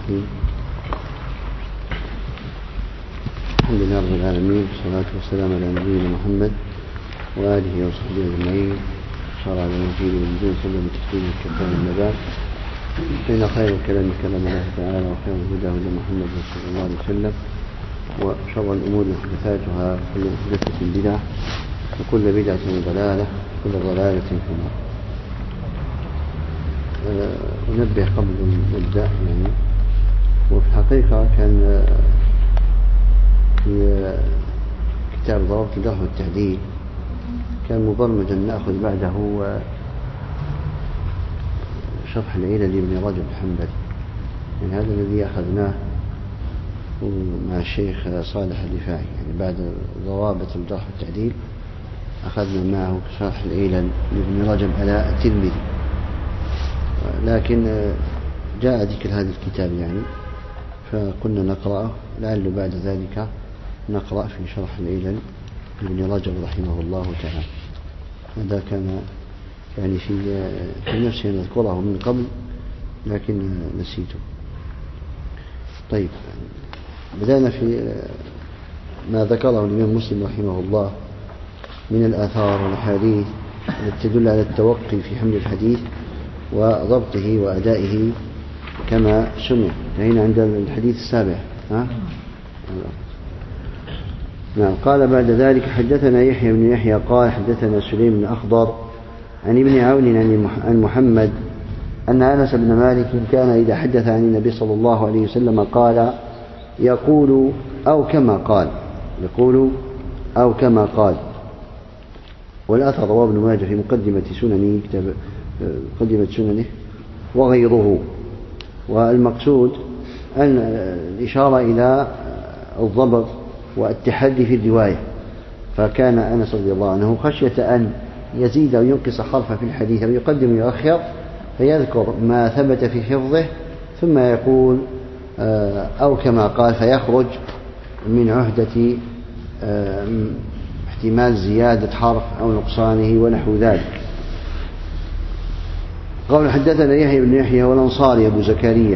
الرحيم. الحمد لله رب العالمين، والصلاة والسلام على نبينا محمد وآله وصحبه أجمعين، شرع على نبينا ونبينا سلم تسليما كثيرا. أما بعد، فإن خير الكلام كلام الله تعالى، وخير الهدى هدى محمد صلى الله عليه وسلم، وشر الأمور محدثاتها، وكل محدثة بدعة، وكل بدعة ضلالة، وكل ضلالة في النار. أنبه قبل نبدأ يعني، وفي الحقيقة كان في كتاب ضوابط الجرح والتعديل كان مبرمجا نأخذ بعده شرح العلل لابن رجب الحنبلي، يعني هذا الذي أخذناه مع الشيخ صالح الرفاعي. يعني بعد ضوابط الجرح والتعديل أخذنا معه شرح العلل لابن رجب على الترمذي، لكن جاء ذكر هذا الكتاب يعني، فقلنا نقرأه، لعل بعد ذلك نقرأ في شرح العلل لابن رجب رحمه الله تعالى. هذا كان يعني في نفسي أن أذكره من قبل، لكن نسيته. طيب، بدأنا في ما ذكره الإمام مسلم رحمه الله من الآثار والأحاديث التي تدل على التوقي في حمل الحديث وضبطه وأدائه كما سمع. هنا عند الحديث السابع. نعم. قال بعد ذلك: حدثنا يحيى بن يحيى قال حدثنا سليم بن أخضر عن ابن عون عن محمد أن أنس بن مالك كان إذا حدث عن النبي صلى الله عليه وسلم قال يقول أو كما قال، يقول أو كما قال. والأثر رواه ابن ماجه في مقدمة سننه، كتاب مقدمة سننه وغيره. والمقصود أن الإشارة إلى الضبط والتحدي في الرواية، فكان أنس رضي الله عنه خشية أن يزيد أو ينقص حرفا في الحديث أو يقدم ويؤخر، فيذكر ما ثبت في حفظه ثم يقول أو كما قال، فيخرج من عهدة احتمال زيادة حرف أو نقصانه ونحو ذلك. قال حدثنا يحيى بن يحيى والأنصاري أبو زكريا،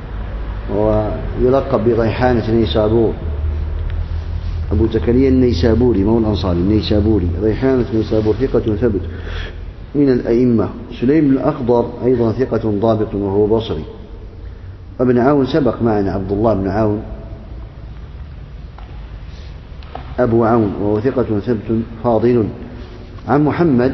ويلقب بريحانة النيسابور، أبو زكريا النيسابوري، مولى الأنصاري النيسابوري، ريحانة النيسابور، ثقة ثبت من الأئمة. سليم بن الأخضر أيضا ثقة ضابط وهو بصري. ابن عون سبق معنا، عبد الله بن عون أبو عون، وهو ثقة ثبت فاضل عن محمد،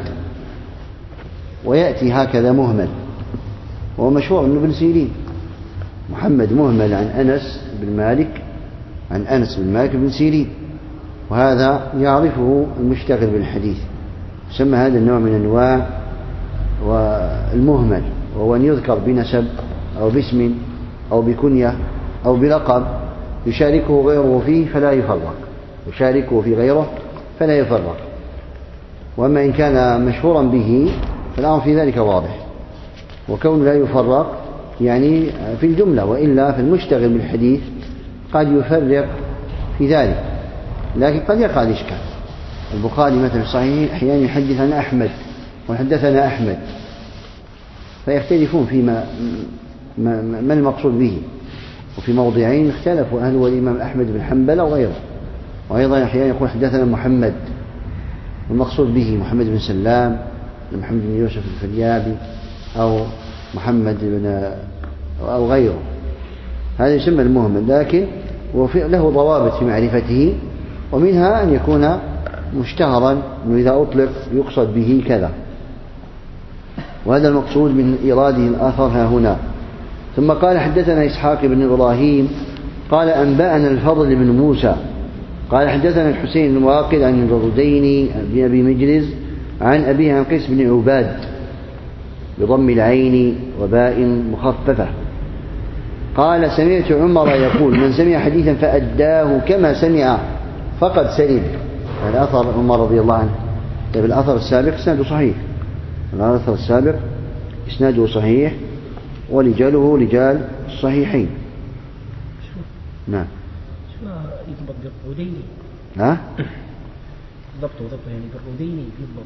ويأتي هكذا مهمل، وهو مشهور من ابن سيرين. محمد مهمل عن أنس بن مالك، عن أنس بن مالك بن سيرين، وهذا يعرفه المشتغل بالحديث. يسمى هذا النوع من أنواع والمهمل، وهو أن يذكر بنسب أو باسم أو بكنية أو بلقب يشاركه غيره فيه فلا يفرق، يشاركه في غيره فلا يفرق. وأما إن كان مشهورا به فالأمر في ذلك واضح، وكون لا يفرق يعني في الجملة، وإلا في المشتغل بالحديث قد يفرق في ذلك، لكن قد يقع الإشكال. البخاري مثلا في صحيح أحيانا يحدث عن أحمد وحدثنا أحمد، فيختلفون فيما ما المقصود به، وفي موضعين اختلفوا هل هو الإمام أحمد بن حنبل أو غيره. وأيضا أحيانا يقول حدثنا محمد، والمقصود به محمد بن سلام، محمد بن يوسف الفريابي، أو محمد بن أو غيره. هذا يسمى المهمل، لكن له ضوابط في معرفته، ومنها أن يكون مشتهرا، أنه إذا أطلق يقصد به كذا. وهذا المقصود من إيراده الآثر ها هنا. ثم قال حدثنا إسحاق بن إبراهيم قال أنبأنا الفضل بن موسى قال حدثنا الحسين بن واقد عن الرديني بن أبي مجلس عن أبيه عن قيس بن عباد بضم العين وباء مخففة قال سمعت عمر يقول من سمع حديثا فأداه كما سمع فقد سلم. هذا أثر عمر رضي الله عنه. طيب، الأثر السابق إسناده صحيح، الأثر السابق إسناده صحيح، ورجاله رجال الصحيحين. نعم. شو يضبط بالرديني؟ ها؟ ضبطه يعني بالرديني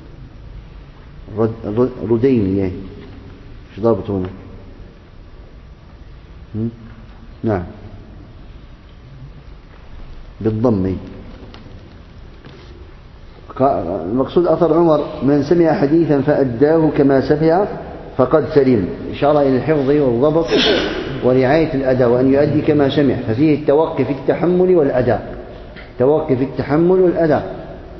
يضبط. رديني ايش ضابطه هنا؟ نعم بالضم. المقصود أثر عمر: من سمع حديثا فأداه كما سمع فقد سلم، إشارة إلى الحفظ والضبط ورعاية الأداء، وأن يؤدي كما سمع، ففيه التوقي في التحمل والأداء، توقي في التحمل والأداء.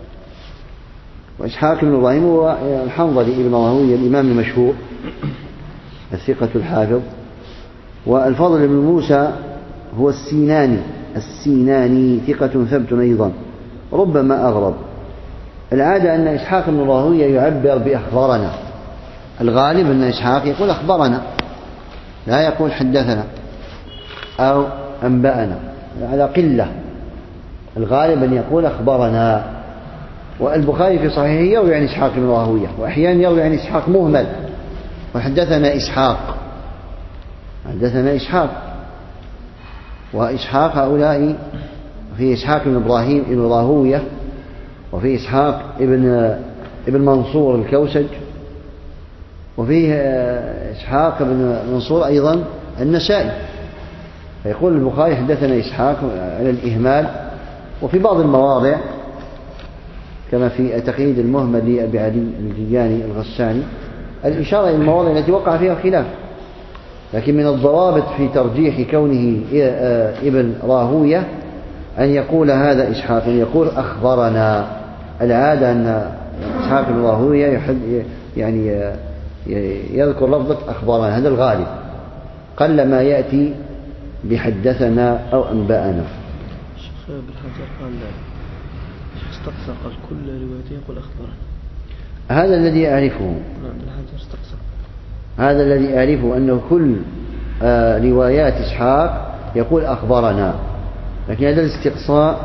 وإسحاق بن إبراهيم هو الحنظلي ابن راهويه الإمام المشهور الثقة الحافظ. والفضل بن موسى هو السيناني ثقة ثبت أيضا، ربما أغرب. العادة أن إسحاق بن راهويه يعبر بأخبارنا، الغالب أن إسحاق يقول أخبرنا، لا يقول حدثنا أو أنبأنا، على قلة. الغالب أن يقول أخبرنا. والبخاري في صحيحه يروي عن إسحاق بن راهويه، وأحيانا يروي عن إسحاق مهمل، وحدثنا إسحاق، حدثنا إسحاق. وإسحاق هؤلاء في إسحاق بن إبراهيم بن راهويه، وفي إسحاق ابن منصور الكوسج، وفيه إسحاق بن منصور أيضا النسائي. فيقول البخاري حدثنا إسحاق على الإهمال. وفي بعض المواضع كما في تقييد المهمل لأبي علي الجياني الغساني الإشارة إلى المواضع التي وقع فيها الخلاف، لكن من الضوابط في ترجيح كونه ابن راهويه أن يقول هذا إسحاق، أن يقول أخبرنا. العادة أن إسحاق بن راهويه يعني يذكر لفظة أخبرنا، هذا الغالب، قل ما يأتي بحدثنا أو أنبأنا. الشيخ بالحجر قال استقصى، قال كل روايته يقول أخبرنا. هذا الذي أعرفه. نعم بالحجر استقصى. هذا الذي أعرفه أنه كل روايات إسحاق يقول أخبرنا، لكن هذا الاستقصاء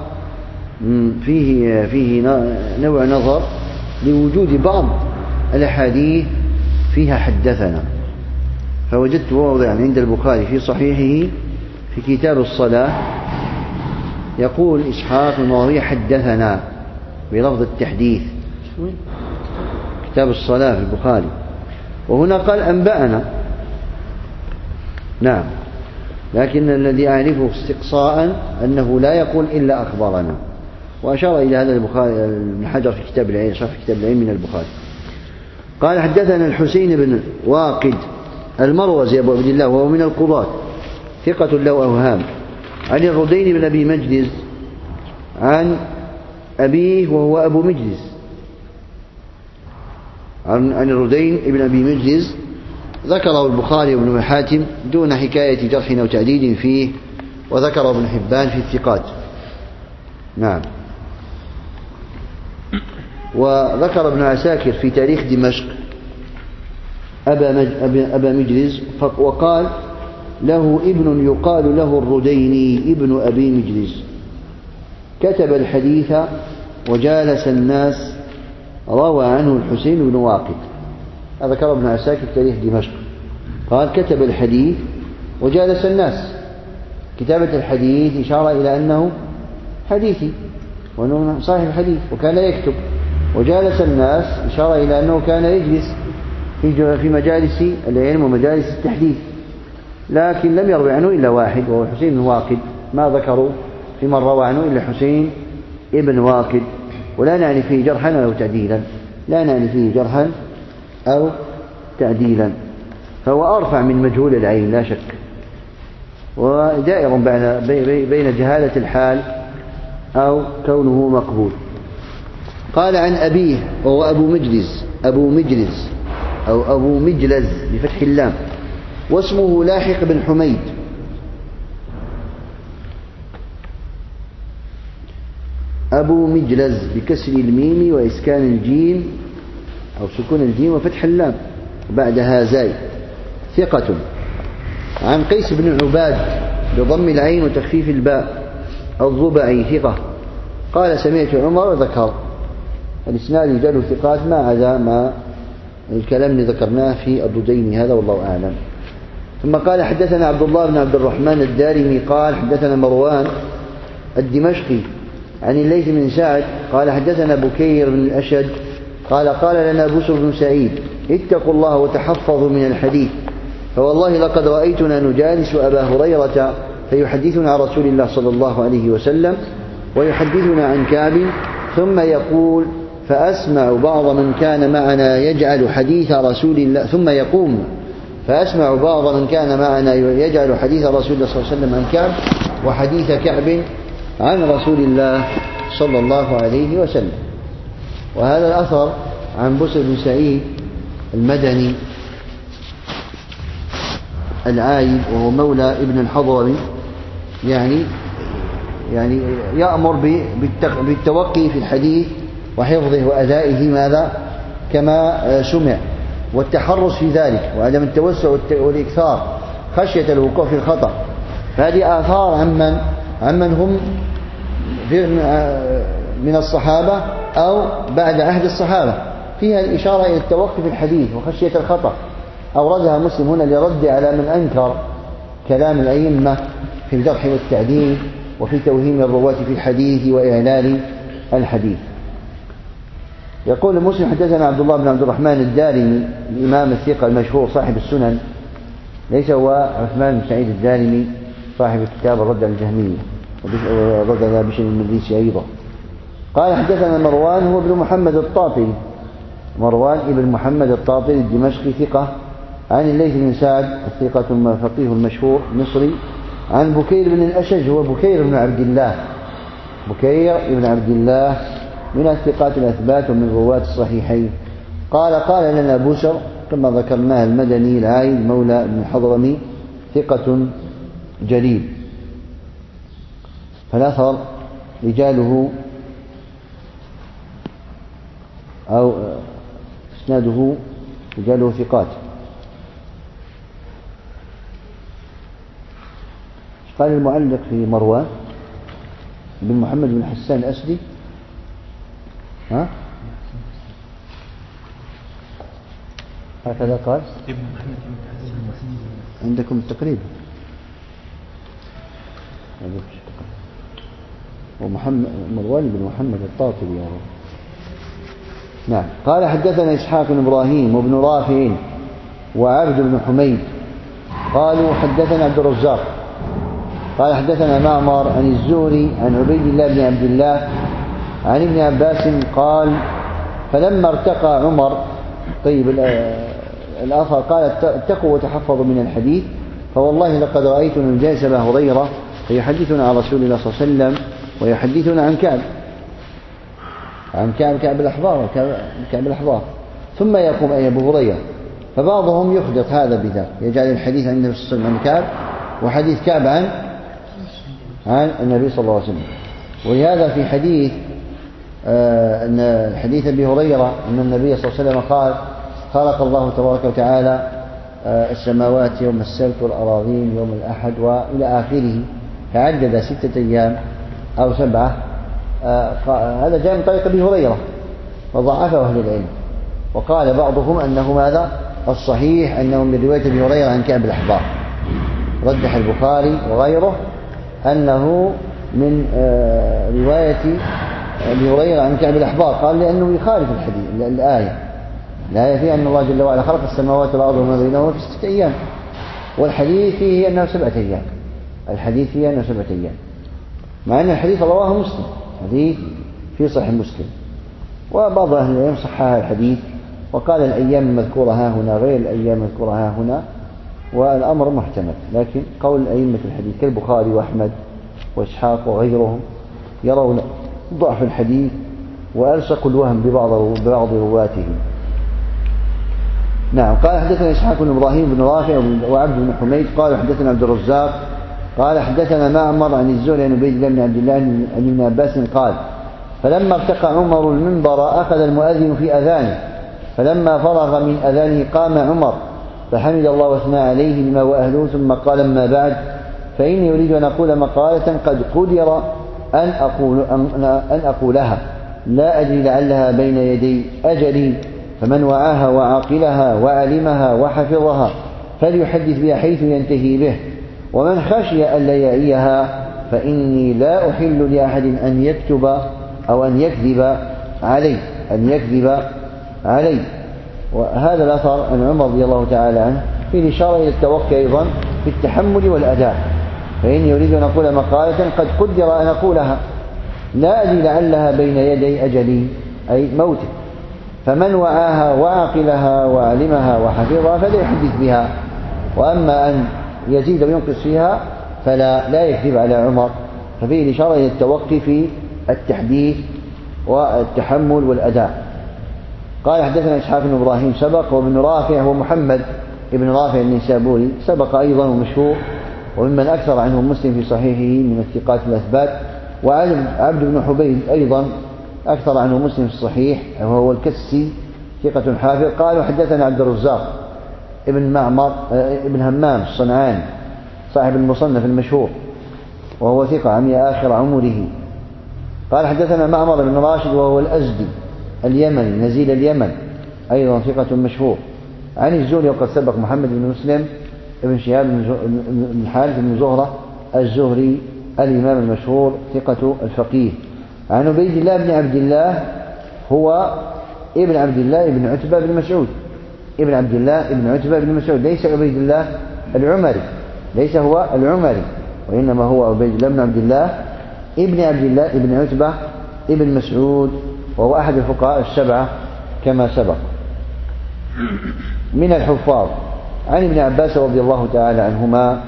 فيه نوع نظر لوجود بعض الأحاديث فيها حدثنا. فوجدت موضعا عند البخاري في صحيحه في كتاب الصلاة يقول إسحاق بن راهويه حدثنا بلفظ التحديث، كتاب الصلاة في البخاري، وهنا قال أنبأنا. نعم، لكن الذي أعرفه استقصاء أنه لا يقول إلا أخبرنا. وأشار إلى هذا البخاري ابن حجر في كتاب العلم، شرح كتاب العلم من البخاري. قال حدثنا الحسين بن واقد المروزي أبو عبد الله، وهو من القضاة، ثقة له أوهام، عن الردين بن أبي مجلس عن أبيه وهو أبو مجلس، عن الردين بن أبي مجلس، ذكره البخاري وابن حاتم دون حكاية جرح أو تعديل فيه، وذكره ابن حبان في الثقات. نعم. وذكر ابن عساكر في تاريخ دمشق أبا مجلس، وقال له ابن يقال له الرديني ابن أبي مجلس، كتب الحديث وجالس الناس، روى عنه الحسين بن واقد. هذا ذكر ابن عساكر في تاريخ دمشق، قال كتب الحديث وجالس الناس. كتابة الحديث إشارة إلى أنه حديثي وأنه صاحب الحديث وكان يكتب، وجالس الناس إشارة إلى أنه كان يجلس في مجالس العلم ومجالس التحديث. لكن لم يروي عنه إلا واحد وهو حسين بن واقد، ما ذكروا في من روى عنه إلا حسين ابن واقد، ولا نعني فيه جرحا أو تعديلا، لا نعني فيه جرحا أو تعديلا، فهو أرفع من مجهول العين لا شك، ودائر بين جهالة الحال أو كونه مقبول. قال عن أبيه وهو أبو مجلس أو أبو مجلز بفتح اللام، واسمه لاحق بن حميد، أبو مجلز بكسر الميم وإسكان الجيم أو سكون الجيم وفتح اللام بعدها زاي، ثقة. عن قيس بن عباد بضم العين وتخفيف الباء الضبعي، ثقة. قال سمعت عمر وذكر. الإسناد رجال ثقات ما عدا ما الكلام اللي ذكرناه في الردين هذا، والله أعلم. ثم قال حدثنا عبد الله بن عبد الرحمن الدارمي قال حدثنا مروان الدمشقي عن الليث بن سعد قال حدثنا بكير بن الأشد قال قال لنا بسر بن سعيد اتقوا الله وتحفظوا من الحديث، فوالله لقد رأيتنا نجالس أبا هريرة فيحدثنا عن رسول الله صلى الله عليه وسلم ويحدثنا عن كعب، ثم يقول فأسمع بعض من كان معنا يجعل حديث رسول الله، ثم يقوم فأسمع بعض من كان معنا يجعل حديث رسول الله صلى الله عليه وسلم عن كعب وحديث كعب عن رسول الله صلى الله عليه وسلم. وهذا الأثر عن بسر بن سعيد المدني العايد، وهو مولى ابن الحضرمي، يعني يأمر بالتوقي في الحديث وحفظه وأدائه ماذا كما سمع، والتحرص في ذلك وعدم التوسع والإكثار خشية الوقوع في الخطأ. فهذه آثار عمن هم من الصحابة أو بعد عهد الصحابة، فيها الإشارة إلى التوقي في الحديث وخشية الخطأ. أوردها مسلم هنا لرد على من أنكر كلام الأئمة في الجرح والتعديل وفي توهيم الرواة في الحديث وإعلال الحديث. يقول مسلم حدثنا عبد الله بن عبد الرحمن الدارمي الإمام الثقة المشهور صاحب السنن، ليس هو عثمان بن سعيد الدارمي صاحب كتاب الرد على الجهمية والرد على بشر المدلسي أيضا. قال حدثنا مروان هو ابن محمد الطاطري، مروان ابن محمد الطاطري الدمشقي ثقة، عن الليث بن سعد الثقة الفقيه المشهور مصري، عن بكير بن الأشج هو بكير بن عبد الله، بكير بن عبد الله من الثقات الأثبات ومن رواة الصحيحين. قال لنا بشر كما ذكرناه المدني العايد مولى ابن الحضرمي ثقة جليل، فالأثر رجاله أو إسناده رجاله ثقات. قال المعلق في مروان بن محمد بن حسان الأسدي، ها هكذا قال عندكم التقريب، ومحمد مروان بن محمد الطاطري يا رب. نعم. قال حدثنا إسحاق بن إبراهيم وابن رافع وعبد بن حميد قالوا حدثنا عبد الرزاق قال حدثنا معمر عن الزهري عن عبيد الله بن عبد الله عن ابن عباس قال فلما ارتقى عمر، طيب الآخر قال اتقوا وتحفظوا من الحديث، فوالله لقد رأيتنا جالس أبا هريرة فيحدثنا عن رسول الله صلى الله عليه وسلم ويحدثنا عن كعب الأحبار، ثم يقوم أي أبو هريرة، فبعضهم يحدث هذا بذاك، يجعل الحديث عن النبي صلى الله عليه وسلم عن كعب وحديث كعب عن النبي صلى الله عليه وسلم. ولهذا في حديث أن حديث أبي هريرة أن النبي صلى الله عليه وسلم قال خلق الله تبارك وتعالى السماوات يوم السبت والأراضين يوم الأحد وإلى آخره، فعدد 6 أيام أو 7. هذا جاء من طريق أبي هريرة وضعفه أهل العلم، وقال بعضهم أنه ماذا الصحيح أنه من رواية أبي هريرة عن كعب الأحبار، رجح البخاري وغيره أنه من رواية أبي هريرة عن كعب الأحبار، قال لأنه يخالف الحديث الآية فيها أن الله جل وعلا خلق السماوات والأرض وما بينهما في 6 أيام، والحديث فيه أنه 7 أيام، الحديث فيه أنه 7 أيام، مع أن الحديث رواه مسلم، حديث في صحيح مسلم، وبعض أهل العلم صحح الحديث وقال الأيام المذكورة ها هنا غير الأيام المذكورة ها هنا، والأمر محتمل. لكن قول أئمة الحديث كالبخاري وأحمد وإسحاق وغيرهم يرون ضعف الحديث وألصقوا الوهم ببعض رواته. نعم. قال حدثنا إسحاق بن إبراهيم بن رافع وعبد بن حميد قال حدثنا عبد الرزاق قال حدثنا معمر عن الزهري عن عبيد الله بن عبد الله عن ابن عباس قال فلما ارتقى عمر المنبر أخذ المؤذن في أذانه، فلما فرغ من أذانه قام عمر فحمد الله واثنى عليه بما هو أهله، ثم قال أما بعد فإني أريد أن أقول مقالة قد قدر أن أقولها، لا أدري لعلها بين يدي أجلي، فمن وعاها وعقلها وعلمها وحفظها فليحدث بها حيث ينتهي به، ومن خشي ألا يعيها فإني لا أحل لأحد أن يكتب أو أن يكذب علي. وهذا الأثر عن عمر رضي الله تعالى عنه في الإشارة إلى التوقي أيضا في التحمل والأداء، فإني أريد أن أقول مقالة قد قدر أن أقولها لا أدري لعلها بين يدي أجلي أي موته، فمن وعاها وعقلها وعلمها وحفظها فلا يحدث بها، وأما أن يزيد وينقص فيها فلا يكذب على عمر. ففيه الإشارة إلى التوقي في التحديث والتحمل والأداء. قال حدثنا إسحاق بن إبراهيم سبق، وابن رافع هو محمد ابن رافع النيسابوري سبق أيضا ومشهور، وممن أكثر عنه مسلم في صحيحه من الثقات الأثبات. وعبد بن حبيب أيضا أكثر عنه مسلم في الصحيح وهو الكسي ثقة حافظ. قالوا حدثنا عبد الرزاق ابن معمر ابن همام الصنعاني صاحب المصنف المشهور وهو ثقة عمي آخر عمره. قال حدثنا معمر بن راشد وهو الأزدي اليمني نزيل اليمن أيضا ثقة مشهور عن الزهري، وقد سبق محمد بن مسلم ابن شهاب بن الحارث بن زهرة الزهري الإمام المشهور ثقة الفقيه. عن عبيد الله بن عبد الله هو ابن عبد الله بن عتبة بن مسعود، ابن عبد الله بن عتبة بن مسعود، ليس عبيد الله العمري، ليس هو العمري، وإنما هو عبيد الله بن عبد الله ابن عبد الله ابن عتبة ابن مسعود، وهو أحد الفقهاء السبعة كما سبق من الحفاظ. عن ابن عباس رضي الله تعالى عنهما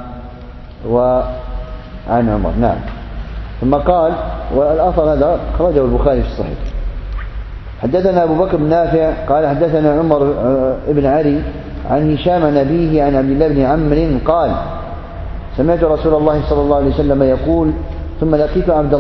وعن عمر. نعم. ثم قال، والأثر هذا أخرجه البخاري في الصحيح. حدثنا أبو بكر بن نافع قال حدثنا عمر بن علي عن هشام نبيه عن عبد الله بن عمرو قال سمعت رسول الله صلى الله عليه وسلم يقول ثم لقيت عبد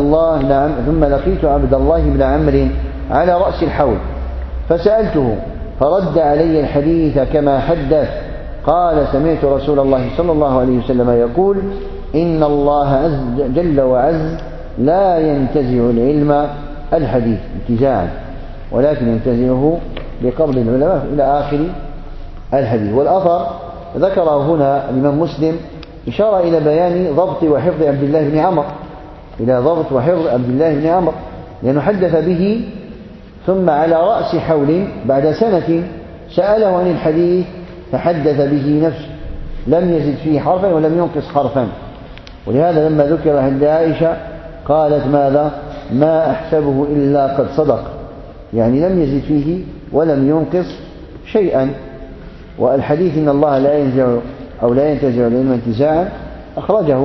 الله بن عمرو على رأس الحوض فسألته فرد علي الحديث كما حدث. قال سمعت رسول الله صلى الله عليه وسلم يقول إن الله جل وعز لا ينتزع العلم الحديث انتزاعا ولكن ينتزعه بقبض العلماء إلى آخر الحديث. والأثر ذكره هنا الإمام مسلم إشارة إلى بيان ضبط وحفظ عبد الله بن عمرو، إلى ضبط وحفظ عبد الله بن عمرو، لأنه حدث به ثم على رأس حول بعد سنة سأله عن الحديث فحدث به نفسه، لم يزد فيه حرفا ولم ينقص حرفا. ولهذا لما ذكر عند عائشة قالت ماذا؟ ما أحسبه إلا قد صدق، يعني لم يزد فيه ولم ينقص شيئا. والحديث إن الله لا ينزع أو لا ينتزع العلم انتزاعا أخرجه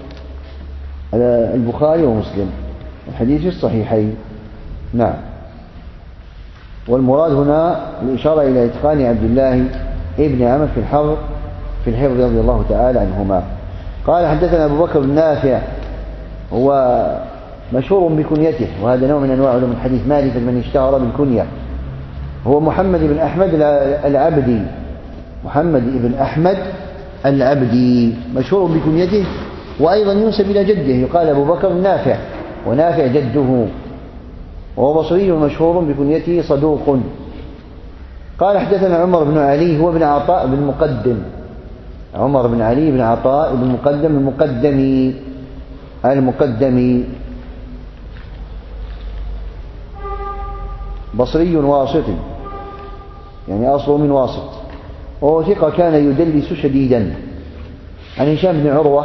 البخاري ومسلم، الحديث في الصحيحين. نعم. والمراد هنا الإشارة إلى إتقان عبد الله ابن عمرو في الحفظ رضي الله تعالى عنهما. قال حدثنا أبو بكر بن نافع هو مشهور بكنيته، وهذا نوع من أنواع علوم الحديث، معرفة من اشتهر بالكنية. هو محمد بن أحمد العبدي، محمد بن أحمد العبدي مشهور بكنيته، وأيضا ينسب إلى جده يقال أبو بكر بن نافع، ونافع جده، وهو بصري مشهور بكنيته صدوق. قال حدثنا عمر بن علي هو بن عطاء بن مقدم، عمر بن علي بن عطاء بن مقدم المقدمي بصري واسطي، يعني أصله من واسط، وهو ثقة كان يدلس شديدا. عن هشام بن عروة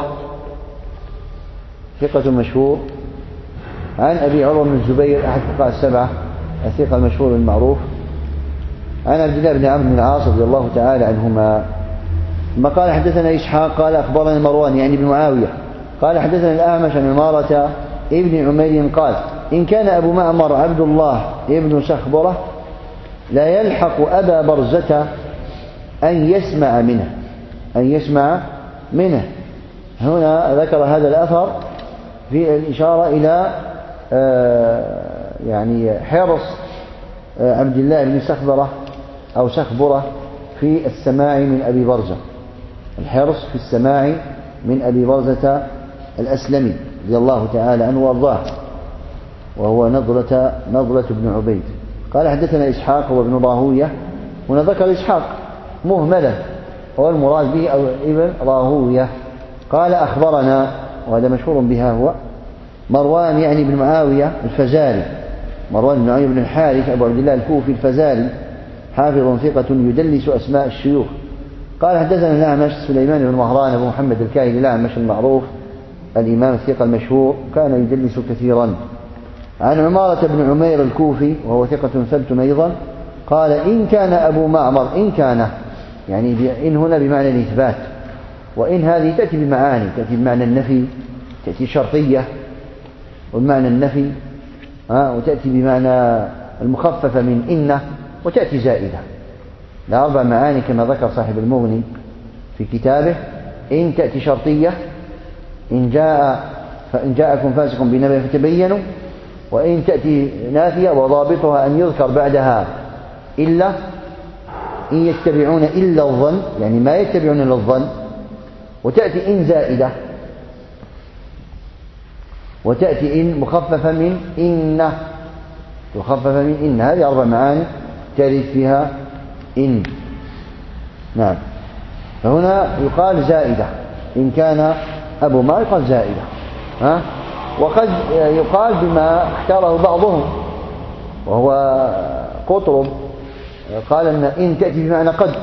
ثقة مشهور، عن أبي عروة بن الزبير أحد فقهاء السبعة الثقة المشهور المعروف، عن عبد الله بن عمرو بن العاص رضي الله تعالى عنهما. ثم قال حدثنا إسحاق قال أخبرنا مروان يعني بن معاوية قال حدثنا الأعمش عن عمارة ابن عمير قال إن كان أبو معمر عبد الله ابن سخبرة لا يلحق أبا برزة أن يسمع منه. هنا ذكر هذا الأثر في الإشارة إلى يعني حرص عبد الله بن سخبرة أو سخبرة في السماع من أبي برزة، الحرص في السماع من أبي برزة الأسلمي رضي الله تعالى عنه وارضاه، وهو نضلة بن عبيد. قال حدثنا إسحاق وابن راهوية، هنا ذكر إسحاق مهملا والمراد به أو ابن راهوية. قال أخبرنا، وهذا مشهور بها هو مروان يعني بن معاوية الفزاري، مروان بن معاوية بن الحارث أبو عبد الله الكوفي الفزاري، حافظ ثقة يدلس أسماء الشيوخ. قال حدثنا الأعمش سليمان بن مهران أبو محمد الكاهلي الأعمش المعروف الإمام الثقة المشهور، كان يدلس كثيرا. عن عمارة بن عمير الكوفي وهو ثقة ثبت أيضا قال إن كان أبو معمر، إن كان يعني إن هنا بمعنى الإثبات، وإن هذه تأتي بمعاني، تأتي بمعنى النفي، تأتي شرطية وبمعنى النفي، وتأتي بمعنى المخففة من إن، وتأتي زائدة، لا 4 معاني كما ذكر صاحب المغني في كتابه. إن تأتي شرطية، فإن جاءكم فاسق بنبأ فتبينوا، وإن تأتي نافية وضابطها أن يذكر بعدها إلا، إن يتبعون إلا الظن، يعني ما يتبعون إلا الظن. وتأتي إن زائدة، وتأتي إن مخففة من إن، مخففة من إن. هذه 4 معاني ترد فيها إن. نعم. فهنا يقال زائدة، إن كان أبو ما يقال زائدة، وقد يقال بما اختاره بعضهم وهو قطرب، قال إن تأتي بمعنى قد،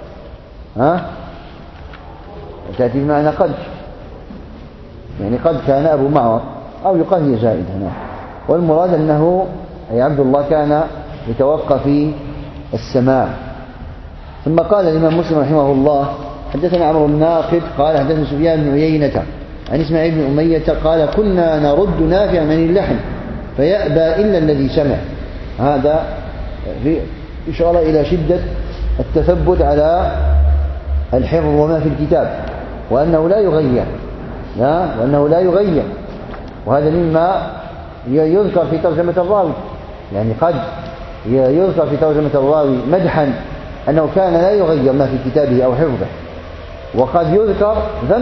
تأتي بمعنى قد، يعني قد كان أبو معمر، أو يقال هي زائدة. نعم. والمراد أنه أي عبد الله كان يتوقف في السماع. ثم قال الإمام مسلم رحمه الله حدثنا عمرو الناقد قال حدثنا سفيان بن عيينة عن إسماعيل بن أمية قال كنا نرد نافعا عن اللحن فيأبى إلا الذي سمع. هذا في إشارة إلى شدة التثبت على الحفظ وما في الكتاب، وأنه لا يغير، وأنه لا يغير. وهذا مما يذكر في ترجمة الراوي، يعني قد يذكر في ترجمة الراوي مدحا أنه كان لا يغير ما في كتابه أو حفظه، وقد يذكر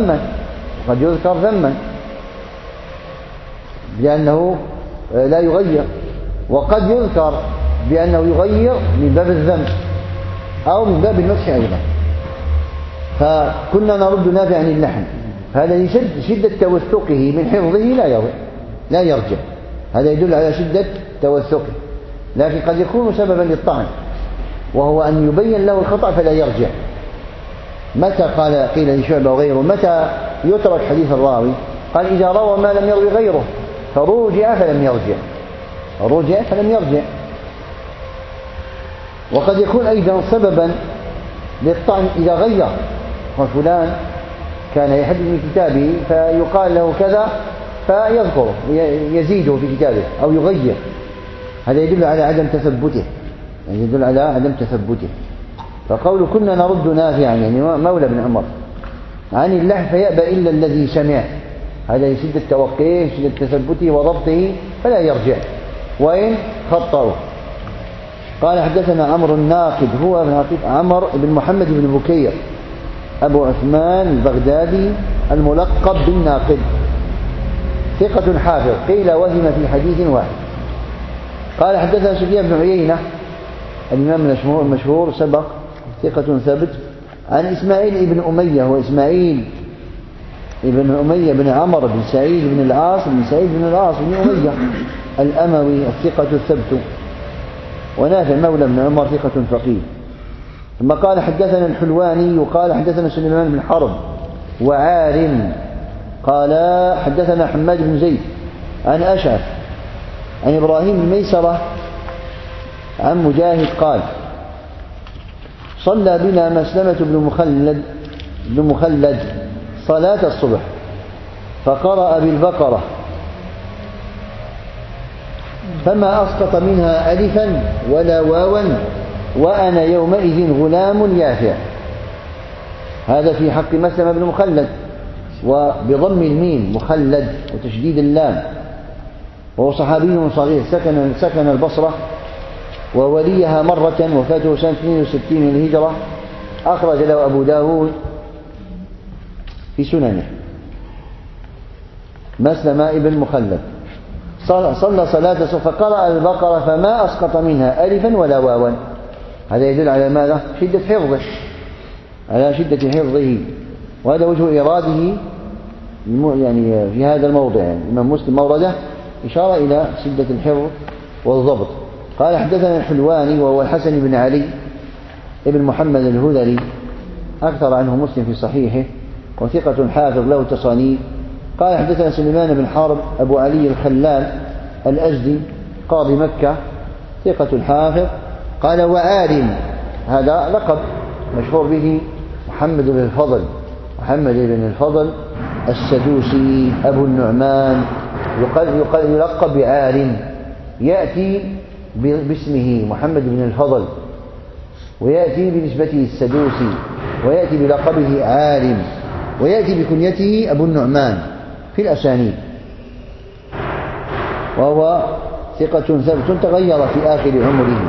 ذما بأنه لا يغير، وقد يذكر بأنه يغير من باب الذم أو من باب المدح أيضا. فكنا نرد نافع عن اللحن، هذا لشدة توثقه من حفظه لا يرجع، هذا يدل على شدة توثقه. لكن قد يكون سببا للطعن، وهو أن يبين له الخطأ فلا يرجع. متى قيل لشعبة وغيره متى يترك حديث الراوي؟ قال إذا روى ما لم يروي غيره فروجع فلم يرجع. وقد يكون أيضا سببا للطعن إذا غير، وفلان كان يحدث من كتابه فيقال له كذا فيذكره يزيده في كتابه أو يغير، هذا يدل على عدم تثبته. فقول كنا نرد نافعا يعني مولى بن عمر عن اللحن فيأبى إلا الذي سمع، هذا لشدة توقيه، شدة تثبته وضبطه فلا يرجع وإن خطأه. قال حدثنا عمرو الناقد هو عمرو بن محمد بن بكير أبو عثمان البغدادي الملقب بالناقد، ثقة حافظ، قيل وهم في حديث واحد. قال حدثنا سفيان بن عيينة الإمام المشهور سبق، ثقة ثابت، عن إسماعيل بن أمية، وإسماعيل بن أمية بن عمر بن سعيد بن العاص بن أمية الأموي الثقة الثبت، ونافع مولى بن عمر ثقة فقيه. ثم قال حدثنا الحلواني قال حدثنا سليمان بن حرب وعارم قال حدثنا حماد بن زيد عن أشعث عن إبراهيم بن ميسرة عن مجاهد قال صلى بنا مسلمة بن مخلد صلاة الصبح فقرأ بالبقرة فما أسقط منها ألفا ولا واوا وأنا يومئذ غلام يافع. هذا في حق مسلمة بن مخلد، وبضم الميم مخلد وتشديد اللام، وهو صحابي صغير سكن البصرة ووليها مرة، وفاته سنة 62 للهجرة، أخرج له أبو داود في سننه. مسلمة ابن مخلد صلى صلاة فقرأ البقرة فما أسقط منها ألفا ولا واوا، هذا يدل على ماذا؟ شدة حفظه، على شدة حفظه. وهذا وجه إراده يعني في هذا الموضع، يعني الإمام مسلم مورده إشارة إلى شدة الحفظ والضبط. قال حدثنا الحلواني وهو الحسن بن علي ابن محمد الهذلي، أكثر عنه مسلم في صحيحه، وثقة حافظ له تصانيف قال حدثنا سليمان بن حارب أبو علي الخلال الأزدي قاضي مكة ثقة حافظ. قال وآل، هذا لقب مشهور به محمد بن الفضل، محمد بن الفضل السدوسي أبو النعمان، يلقب بعال، يأتي باسمه محمد بن الفضل، ويأتي بنسبته السدوسي، ويأتي بلقبه عالم، ويأتي بكنيته أبو النعمان في الأسانيد، وهو ثقة ثبت تغير في آخر عمره.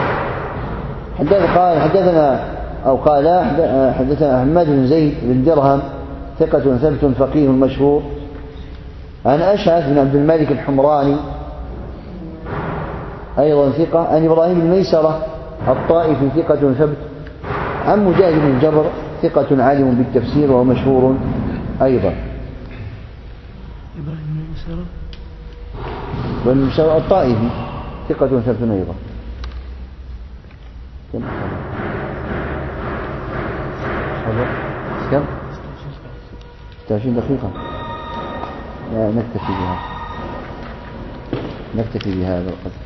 حدثنا حماد بن زيد بن درهم ثقة ثبت فقيه مشهور، عن أشعث بن عبد الملك الحمراني أيضا ثقة، عن إبراهيم بن ميسرة الطائفي ثقة ثبت، عن مجاهد بن جبر ثقة عالم بالتفسير وهو مشهور أيضا. إبراهيم بن ميسرة الطائفي ثقة ثبت أيضا. كم؟ 26 دقيقة. لا نكتفي بهذا القدر.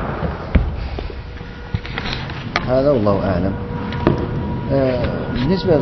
هذا والله أعلم. بالنسبة